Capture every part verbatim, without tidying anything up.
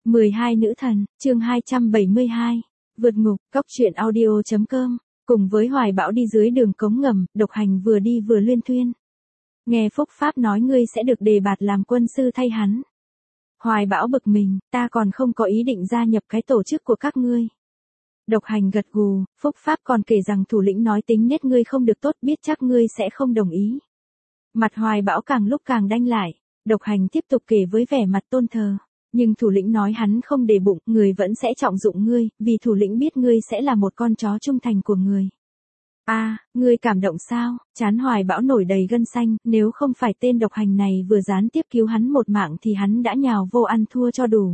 mười hai nữ thần, chương hai trăm bảy mươi hai. Vượt ngục, cóc truyện audio chấm com. Cùng với Hoài Bão đi dưới đường cống ngầm, Độc Hành vừa đi vừa luyên thuyên. Nghe Phúc Pháp nói ngươi sẽ được đề bạt làm quân sư thay hắn. Hoài Bão bực mình, ta còn không có ý định gia nhập cái tổ chức của các ngươi. Độc Hành gật gù, Phúc Pháp còn kể rằng thủ lĩnh nói tính nết ngươi không được tốt, biết chắc ngươi sẽ không đồng ý. Mặt Hoài Bão càng lúc càng đanh lại, Độc Hành tiếp tục kể với vẻ mặt tôn thờ. Nhưng thủ lĩnh nói hắn không để bụng, người vẫn sẽ trọng dụng ngươi, vì thủ lĩnh biết ngươi sẽ là một con chó trung thành của người. A, à, ngươi cảm động sao? Trán Hoài Bão nổi đầy gân xanh, nếu không phải tên Độc Hành này vừa gián tiếp cứu hắn một mạng thì hắn đã nhào vô ăn thua cho đủ.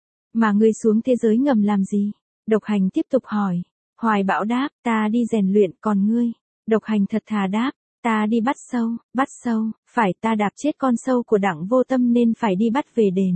Mà ngươi xuống thế giới ngầm làm gì? Độc Hành tiếp tục hỏi. Hoài Bão đáp, ta đi rèn luyện, còn ngươi? Độc Hành thật thà đáp, ta đi bắt sâu, bắt sâu, phải ta đạp chết con sâu của Đặng Vô Tâm nên phải đi bắt về đền.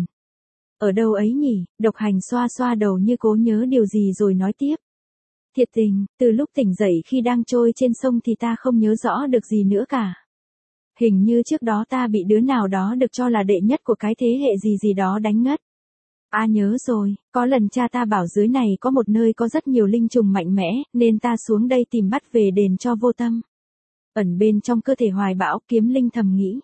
Ở đâu ấy nhỉ? Độc Hành xoa xoa đầu như cố nhớ điều gì rồi nói tiếp. Thiệt tình, từ lúc tỉnh dậy khi đang trôi trên sông thì ta không nhớ rõ được gì nữa cả. Hình như trước đó ta bị đứa nào đó được cho là đệ nhất của cái thế hệ gì gì đó đánh ngất. A à, nhớ rồi, có lần cha ta bảo dưới này có một nơi có rất nhiều linh trùng mạnh mẽ, nên ta xuống đây tìm bắt về đền cho Vô Tâm. Ẩn bên trong cơ thể Hoài Bão, Kiếm Linh thầm nghĩ.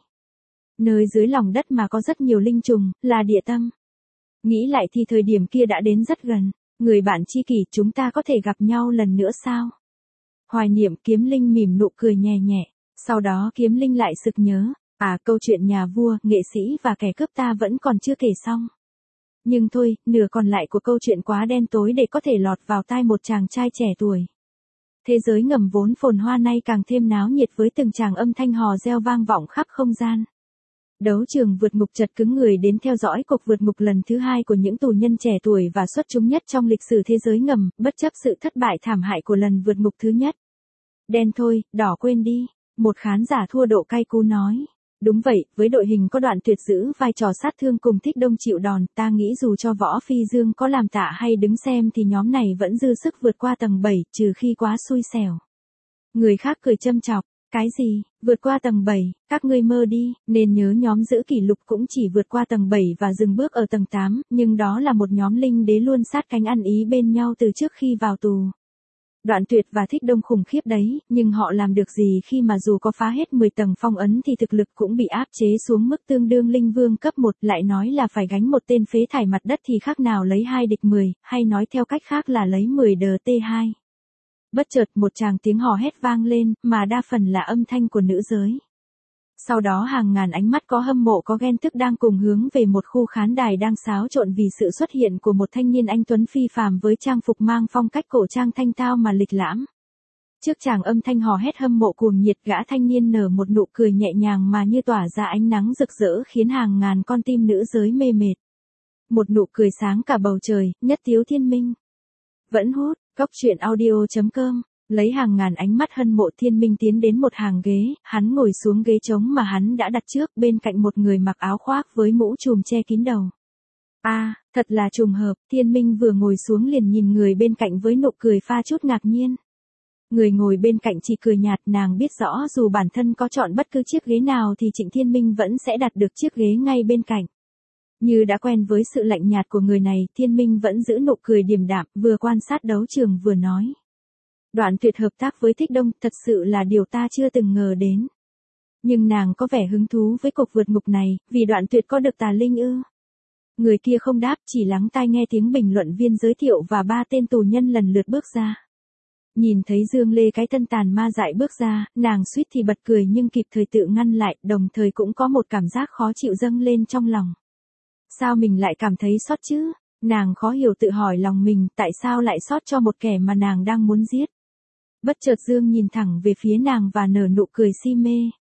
Nơi dưới lòng đất mà có rất nhiều linh trùng, là địa tâm. Nghĩ lại thì thời điểm kia đã đến rất gần. Người bạn tri kỷ, chúng ta có thể gặp nhau lần nữa sao? Hoài niệm. Kiếm Linh mỉm nụ cười nhẹ nhẹ. Sau đó Kiếm Linh lại sực nhớ. À, câu chuyện nhà vua, nghệ sĩ và kẻ cướp ta vẫn còn chưa kể xong. Nhưng thôi, nửa còn lại của câu chuyện quá đen tối để có thể lọt vào tai một chàng trai trẻ tuổi. Thế giới ngầm vốn phồn hoa nay càng thêm náo nhiệt với từng tràng âm thanh hò reo vang vọng khắp không gian. Đấu trường vượt ngục chật cứng người đến theo dõi cuộc vượt ngục lần thứ hai của những tù nhân trẻ tuổi và xuất chúng nhất trong lịch sử thế giới ngầm, bất chấp sự thất bại thảm hại của lần vượt ngục thứ nhất. Đen thôi, đỏ quên đi, một khán giả thua độ cay cú nói. Đúng vậy, với đội hình có Đoạn Tuyệt giữ vai trò sát thương cùng Thích Đông chịu đòn, ta nghĩ dù cho Võ Phi Dương có làm tạ hay đứng xem thì nhóm này vẫn dư sức vượt qua tầng bảy, trừ khi quá xui xẻo. Người khác cười châm chọc. Cái gì, vượt qua tầng bảy, các ngươi mơ đi, nên nhớ nhóm giữ kỷ lục cũng chỉ vượt qua tầng bảy và dừng bước ở tầng tám, nhưng đó là một nhóm linh đế luôn sát cánh ăn ý bên nhau từ trước khi vào tù. Đoạn Tuyệt và Thích Đông khủng khiếp đấy, nhưng họ làm được gì khi mà dù có phá hết mười tầng phong ấn thì thực lực cũng bị áp chế xuống mức tương đương linh vương cấp một, lại nói là phải gánh một tên phế thải mặt đất thì khác nào lấy hai địch mười, hay nói theo cách khác là lấy mười đờ tê hai. Bất chợt một tràng tiếng hò hét vang lên, mà đa phần là âm thanh của nữ giới. Sau đó hàng ngàn ánh mắt có hâm mộ có ghen tức đang cùng hướng về một khu khán đài đang xáo trộn vì sự xuất hiện của một thanh niên anh tuấn phi phàm với trang phục mang phong cách cổ trang thanh tao mà lịch lãm. Trước tràng âm thanh hò hét hâm mộ cuồng nhiệt, gã thanh niên nở một nụ cười nhẹ nhàng mà như tỏa ra ánh nắng rực rỡ khiến hàng ngàn con tim nữ giới mê mệt. Một nụ cười sáng cả bầu trời, nhất tiếu thiên minh. Vẫn hút. Cóc truyện audio chấm com, lấy hàng ngàn ánh mắt hâm mộ Thiên Minh tiến đến một hàng ghế, hắn ngồi xuống ghế trống mà hắn đã đặt trước, bên cạnh một người mặc áo khoác với mũ trùm che kín đầu. A, à, thật là trùng hợp, Thiên Minh vừa ngồi xuống liền nhìn người bên cạnh với nụ cười pha chút ngạc nhiên. Người ngồi bên cạnh chỉ cười nhạt, nàng biết rõ dù bản thân có chọn bất cứ chiếc ghế nào thì Trịnh Thiên Minh vẫn sẽ đặt được chiếc ghế ngay bên cạnh. Như đã quen với sự lạnh nhạt của người này, Thiên Minh vẫn giữ nụ cười điềm đạm, vừa quan sát đấu trường vừa nói. Đoạn Tuyệt hợp tác với Thích Đông, thật sự là điều ta chưa từng ngờ đến. Nhưng nàng có vẻ hứng thú với cuộc vượt ngục này, vì Đoạn Tuyệt có được tà linh ư? Người kia không đáp, chỉ lắng tai nghe tiếng bình luận viên giới thiệu và ba tên tù nhân lần lượt bước ra. Nhìn thấy Dương Lê cái thân tàn ma dại bước ra, nàng suýt thì bật cười nhưng kịp thời tự ngăn lại, đồng thời cũng có một cảm giác khó chịu dâng lên trong lòng. Sao mình lại cảm thấy xót chứ? Nàng khó hiểu tự hỏi lòng mình, tại sao lại xót cho một kẻ mà nàng đang muốn giết? Bất chợt Dương nhìn thẳng về phía nàng và nở nụ cười si mê.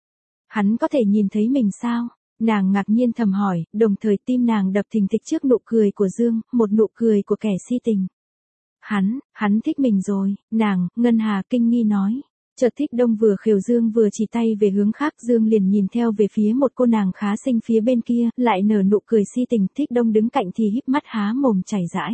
Hắn có thể nhìn thấy mình sao? Nàng ngạc nhiên thầm hỏi, đồng thời tim nàng đập thình thịch trước nụ cười của Dương, một nụ cười của kẻ si tình. Hắn, hắn thích mình rồi, nàng, Ngân Hà kinh nghi nói. Chợt Thích Đông vừa khều Dương vừa chỉ tay về hướng khác, Dương liền nhìn theo về phía một cô nàng khá xinh phía bên kia, lại nở nụ cười si tình. Thích Đông đứng cạnh thì híp mắt há mồm chảy rãi.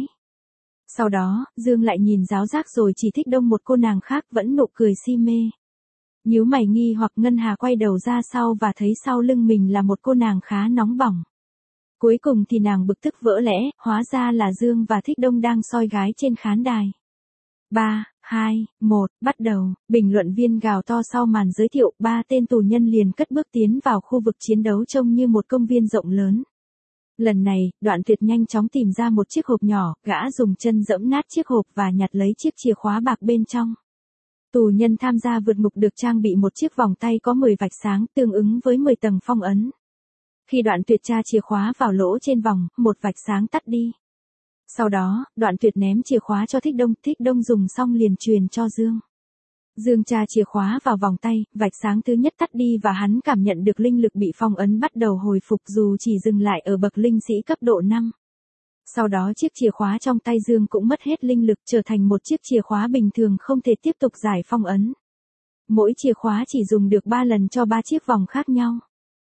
Sau đó, Dương lại nhìn giáo giác rồi chỉ Thích Đông một cô nàng khác vẫn nụ cười si mê. Nhíu mày nghi hoặc, Ngân Hà quay đầu ra sau và thấy sau lưng mình là một cô nàng khá nóng bỏng. Cuối cùng thì nàng bực tức vỡ lẽ, hóa ra là Dương và Thích Đông đang soi gái trên khán đài. ba, hai, một, bắt đầu, bình luận viên gào to sau màn giới thiệu, ba tên tù nhân liền cất bước tiến vào khu vực chiến đấu trông như một công viên rộng lớn. Lần này, Đoạn Tuyệt nhanh chóng tìm ra một chiếc hộp nhỏ, gã dùng chân giẫm nát chiếc hộp và nhặt lấy chiếc chìa khóa bạc bên trong. Tù nhân tham gia vượt ngục được trang bị một chiếc vòng tay có mười vạch sáng, tương ứng với mười tầng phong ấn. Khi Đoạn Tuyệt tra chìa khóa vào lỗ trên vòng, một vạch sáng tắt đi. Sau đó, Đoạn Tuyệt ném chìa khóa cho Thích Đông, Thích Đông dùng xong liền truyền cho Dương. Dương tra chìa khóa vào vòng tay, vạch sáng thứ nhất tắt đi và hắn cảm nhận được linh lực bị phong ấn bắt đầu hồi phục dù chỉ dừng lại ở bậc linh sĩ cấp độ năm. Sau đó chiếc chìa khóa trong tay Dương cũng mất hết linh lực trở thành một chiếc chìa khóa bình thường không thể tiếp tục giải phong ấn. Mỗi chìa khóa chỉ dùng được ba lần cho ba chiếc vòng khác nhau.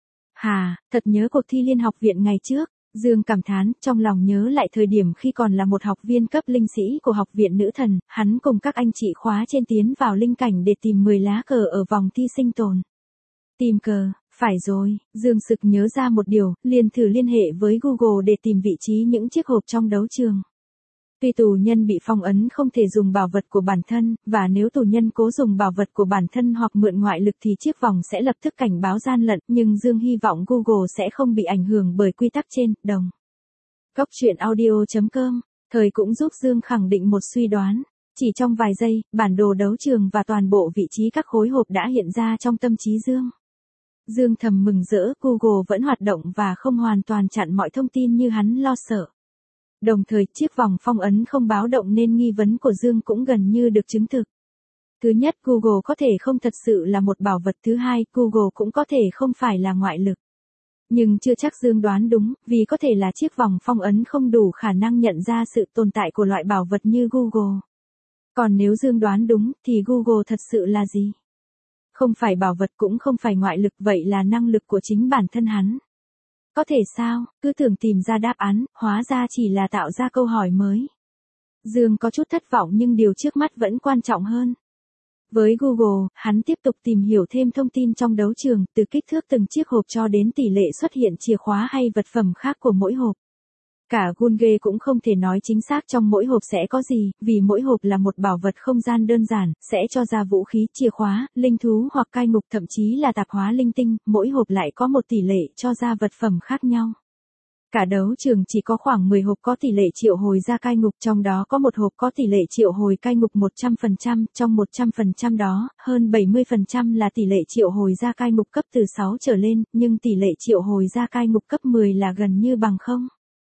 Hà, thật nhớ cuộc thi Liên học viện ngày trước. Dương cảm thán, trong lòng nhớ lại thời điểm khi còn là một học viên cấp linh sĩ của học viện nữ thần, hắn cùng các anh chị khóa trên tiến vào linh cảnh để tìm mười lá cờ ở vòng thi sinh tồn. Tìm cờ, phải rồi, Dương sực nhớ ra một điều, liền thử liên hệ với Google để tìm vị trí những chiếc hộp trong đấu trường. Tuy tù nhân bị phong ấn không thể dùng bảo vật của bản thân, và nếu tù nhân cố dùng bảo vật của bản thân hoặc mượn ngoại lực thì chiếc vòng sẽ lập tức cảnh báo gian lận, nhưng Dương hy vọng Google sẽ không bị ảnh hưởng bởi quy tắc trên, đồng. Cóc truyện audio chấm com, thời cũng giúp Dương khẳng định một suy đoán. Chỉ trong vài giây, bản đồ đấu trường và toàn bộ vị trí các khối hộp đã hiện ra trong tâm trí Dương. Dương thầm mừng rỡ, Google vẫn hoạt động và không hoàn toàn chặn mọi thông tin như hắn lo sợ. Đồng thời, chiếc vòng phong ấn không báo động nên nghi vấn của Dương cũng gần như được chứng thực. Thứ nhất, Google có thể không thật sự là một bảo vật. Thứ hai, Google cũng có thể không phải là ngoại lực. Nhưng chưa chắc Dương đoán đúng, vì có thể là chiếc vòng phong ấn không đủ khả năng nhận ra sự tồn tại của loại bảo vật như Google. Còn nếu Dương đoán đúng, thì Google thật sự là gì? Không phải bảo vật cũng không phải ngoại lực, vậy là năng lực của chính bản thân hắn. Có thể sao, cứ tưởng tìm ra đáp án, hóa ra chỉ là tạo ra câu hỏi mới. Dương có chút thất vọng nhưng điều trước mắt vẫn quan trọng hơn. Với Google, hắn tiếp tục tìm hiểu thêm thông tin trong đấu trường, từ kích thước từng chiếc hộp cho đến tỷ lệ xuất hiện chìa khóa hay vật phẩm khác của mỗi hộp. Cả Google cũng không thể nói chính xác trong mỗi hộp sẽ có gì, vì mỗi hộp là một bảo vật không gian đơn giản, sẽ cho ra vũ khí, chìa khóa, linh thú hoặc cai ngục, thậm chí là tạp hóa linh tinh, mỗi hộp lại có một tỷ lệ cho ra vật phẩm khác nhau. Cả đấu trường chỉ có khoảng mười hộp có tỷ lệ triệu hồi ra cai ngục, trong đó có một hộp có tỷ lệ triệu hồi cai ngục một trăm phần trăm, trong một trăm phần trăm đó, hơn bảy mươi phần trăm là tỷ lệ triệu hồi ra cai ngục cấp từ sáu trở lên, nhưng tỷ lệ triệu hồi ra cai ngục cấp mười là gần như bằng không.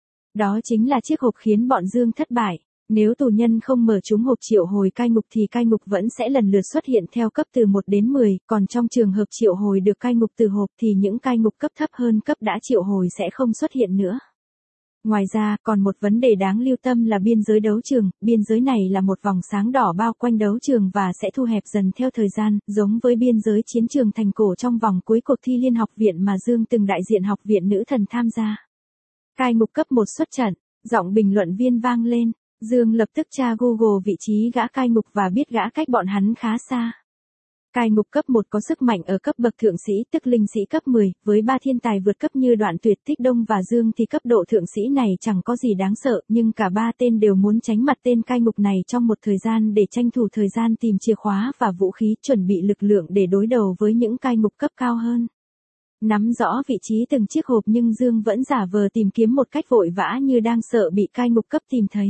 Đó chính là chiếc hộp khiến bọn Dương thất bại. Nếu tù nhân không mở trúng hộp triệu hồi cai ngục thì cai ngục vẫn sẽ lần lượt xuất hiện theo cấp từ một đến mười, còn trong trường hợp triệu hồi được cai ngục từ hộp thì những cai ngục cấp thấp hơn cấp đã triệu hồi sẽ không xuất hiện nữa. Ngoài ra, còn một vấn đề đáng lưu tâm là biên giới đấu trường, biên giới này là một vòng sáng đỏ bao quanh đấu trường và sẽ thu hẹp dần theo thời gian, giống với biên giới chiến trường thành cổ trong vòng cuối cuộc thi Liên học viện mà Dương từng đại diện học viện nữ thần tham gia. Cai ngục cấp một xuất trận, giọng bình luận viên vang lên, Dương lập tức tra Google vị trí gã cai ngục và biết gã cách bọn hắn khá xa. Cai ngục cấp một có sức mạnh ở cấp bậc thượng sĩ tức linh sĩ cấp mười, với ba thiên tài vượt cấp như Đoạn Tuyệt, Thích Đông và Dương thì cấp độ thượng sĩ này chẳng có gì đáng sợ, nhưng cả ba tên đều muốn tránh mặt tên cai ngục này trong một thời gian để tranh thủ thời gian tìm chìa khóa và vũ khí, chuẩn bị lực lượng để đối đầu với những cai ngục cấp cao hơn. Nắm rõ vị trí từng chiếc hộp nhưng Dương vẫn giả vờ tìm kiếm một cách vội vã như đang sợ bị cai ngục cấp tìm thấy.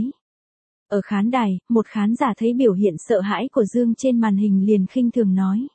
Ở khán đài, một khán giả thấy biểu hiện sợ hãi của Dương trên màn hình liền khinh thường nói.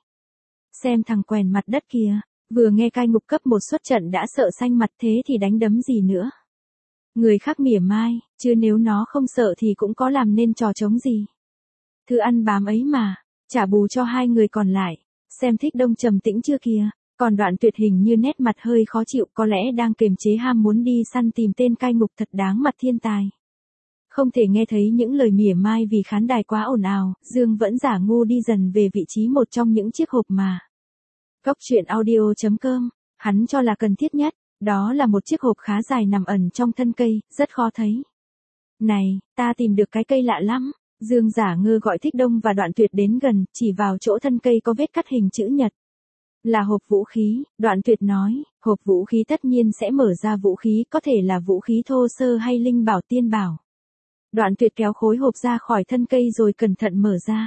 Xem thằng quèn mặt đất kìa, vừa nghe cai ngục cấp một xuất trận đã sợ xanh mặt, thế thì đánh đấm gì nữa. Người khác mỉa mai, chứ nếu nó không sợ thì cũng có làm nên trò trống gì. Thứ ăn bám ấy mà, trả bù cho hai người còn lại, xem Thích Đông trầm tĩnh chưa kìa. Còn Đoạn Tuyệt hình như nét mặt hơi khó chịu, có lẽ đang kiềm chế ham muốn đi săn tìm tên cai ngục thật đáng mặt thiên tài. Không thể nghe thấy những lời mỉa mai vì khán đài quá ồn ào, Dương vẫn giả ngu đi dần về vị trí một trong những chiếc hộp mà. Cóc truyện audio chấm com, hắn cho là cần thiết nhất, đó là một chiếc hộp khá dài nằm ẩn trong thân cây, rất khó thấy. Này, ta tìm được cái cây lạ lắm. Dương giả ngơ gọi Thích Đông và Đoạn Tuyệt đến gần, chỉ vào chỗ thân cây có vết cắt hình chữ nhật. Là hộp vũ khí, Đoạn Tuyệt nói, hộp vũ khí tất nhiên sẽ mở ra vũ khí, có thể là vũ khí thô sơ hay linh bảo tiên bảo. Đoạn Tuyệt kéo khối hộp ra khỏi thân cây rồi cẩn thận mở ra.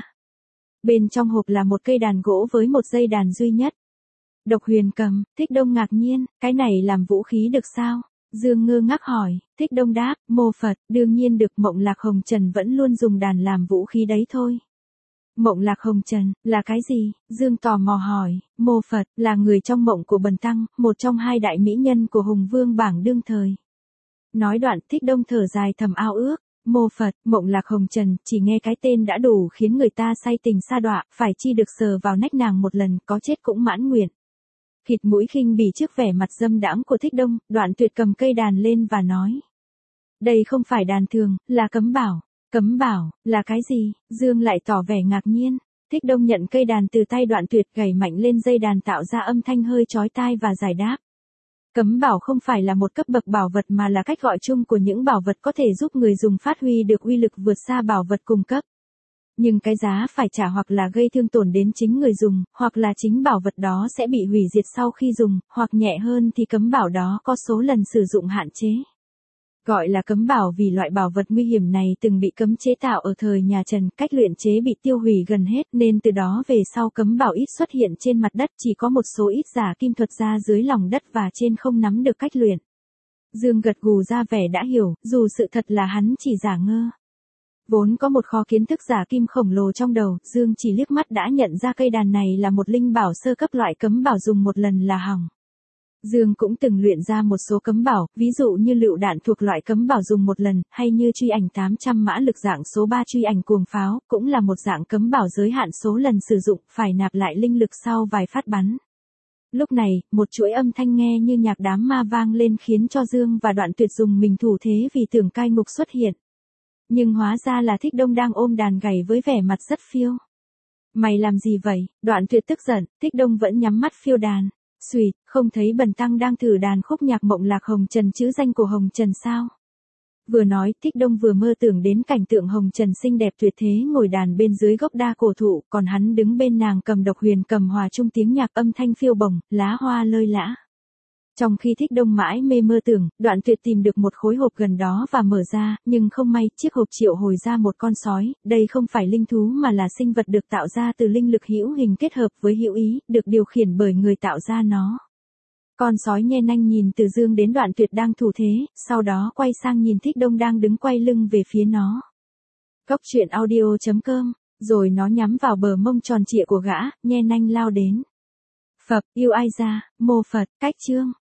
Bên trong hộp là một cây đàn gỗ với một dây đàn duy nhất. Độc Huyền cầm, Thích Đông ngạc nhiên, cái này làm vũ khí được sao? Dương ngơ ngác hỏi, Thích Đông đáp, mô Phật, đương nhiên được. Mộng Lạc Hồng Trần vẫn luôn dùng đàn làm vũ khí đấy thôi. Mộng Lạc Hồng Trần, là cái gì? Dương tò mò hỏi, mô Phật, là người trong mộng của Bần Tăng, một trong hai đại mỹ nhân của Hùng Vương bảng đương thời. Nói đoạn, Thích Đông thở dài thầm ao ước, mô Phật, Mộng Lạc Hồng Trần, chỉ nghe cái tên đã đủ khiến người ta say tình sa đọa, phải chi được sờ vào nách nàng một lần, có chết cũng mãn nguyện. Khịt mũi khinh bỉ trước vẻ mặt dâm đãng của Thích Đông, Đoạn Tuyệt cầm cây đàn lên và nói. Đây không phải đàn thường, là cấm bảo. Cấm bảo, là cái gì? Dương lại tỏ vẻ ngạc nhiên. Thích Đông nhận cây đàn từ tay Đoạn Tuyệt, gảy mạnh lên dây đàn tạo ra âm thanh hơi chói tai và giải đáp. Cấm bảo không phải là một cấp bậc bảo vật mà là cách gọi chung của những bảo vật có thể giúp người dùng phát huy được uy lực vượt xa bảo vật cung cấp. Nhưng cái giá phải trả hoặc là gây thương tổn đến chính người dùng, hoặc là chính bảo vật đó sẽ bị hủy diệt sau khi dùng, hoặc nhẹ hơn thì cấm bảo đó có số lần sử dụng hạn chế. Gọi là cấm bảo vì loại bảo vật nguy hiểm này từng bị cấm chế tạo ở thời nhà Trần, cách luyện chế bị tiêu hủy gần hết nên từ đó về sau cấm bảo ít xuất hiện trên mặt đất, chỉ có một số ít giả kim thuật gia dưới lòng đất và trên không nắm được cách luyện. Dương gật gù ra vẻ đã hiểu, dù sự thật là hắn chỉ giả ngơ. Vốn có một kho kiến thức giả kim khổng lồ trong đầu, Dương chỉ liếc mắt đã nhận ra cây đàn này là một linh bảo sơ cấp loại cấm bảo dùng một lần là hỏng. Dương cũng từng luyện ra một số cấm bảo, ví dụ như lựu đạn thuộc loại cấm bảo dùng một lần, hay như truy ảnh tám trăm mã lực dạng số ba truy ảnh cuồng pháo, cũng là một dạng cấm bảo giới hạn số lần sử dụng, phải nạp lại linh lực sau vài phát bắn. Lúc này, một chuỗi âm thanh nghe như nhạc đám ma vang lên khiến cho Dương và Đoạn Tuyệt dùng mình thủ thế vì tưởng cai ngục xuất hiện. Nhưng hóa ra là Thích Đông đang ôm đàn gảy với vẻ mặt rất phiêu. Mày làm gì vậy? Đoạn Tuyệt tức giận, Thích Đông vẫn nhắm mắt phiêu đàn. Xùi, không thấy Bần Tăng đang thử đàn khúc nhạc Mộng Lạc Hồng Trần chữ danh của Hồng Trần sao? Vừa nói, Thích Đông vừa mơ tưởng đến cảnh tượng Hồng Trần xinh đẹp tuyệt thế ngồi đàn bên dưới gốc đa cổ thụ, còn hắn đứng bên nàng cầm độc huyền cầm hòa chung tiếng nhạc âm thanh phiêu bồng, lá hoa lơi lã. Trong khi Thích Đông mãi mê mơ tưởng, Đoạn Tuyệt tìm được một khối hộp gần đó và mở ra, nhưng không may, chiếc hộp triệu hồi ra một con sói, đây không phải linh thú mà là sinh vật được tạo ra từ linh lực hữu hình kết hợp với hữu ý, được điều khiển bởi người tạo ra nó. Con sói nhe nanh nhìn từ Dương đến Đoạn Tuyệt đang thủ thế, sau đó quay sang nhìn Thích Đông đang đứng quay lưng về phía nó. Góc truyện audio chấm com, rồi nó nhắm vào bờ mông tròn trịa của gã, nhe nanh lao đến. Phật, yêu ai ra, mô Phật, cách chương.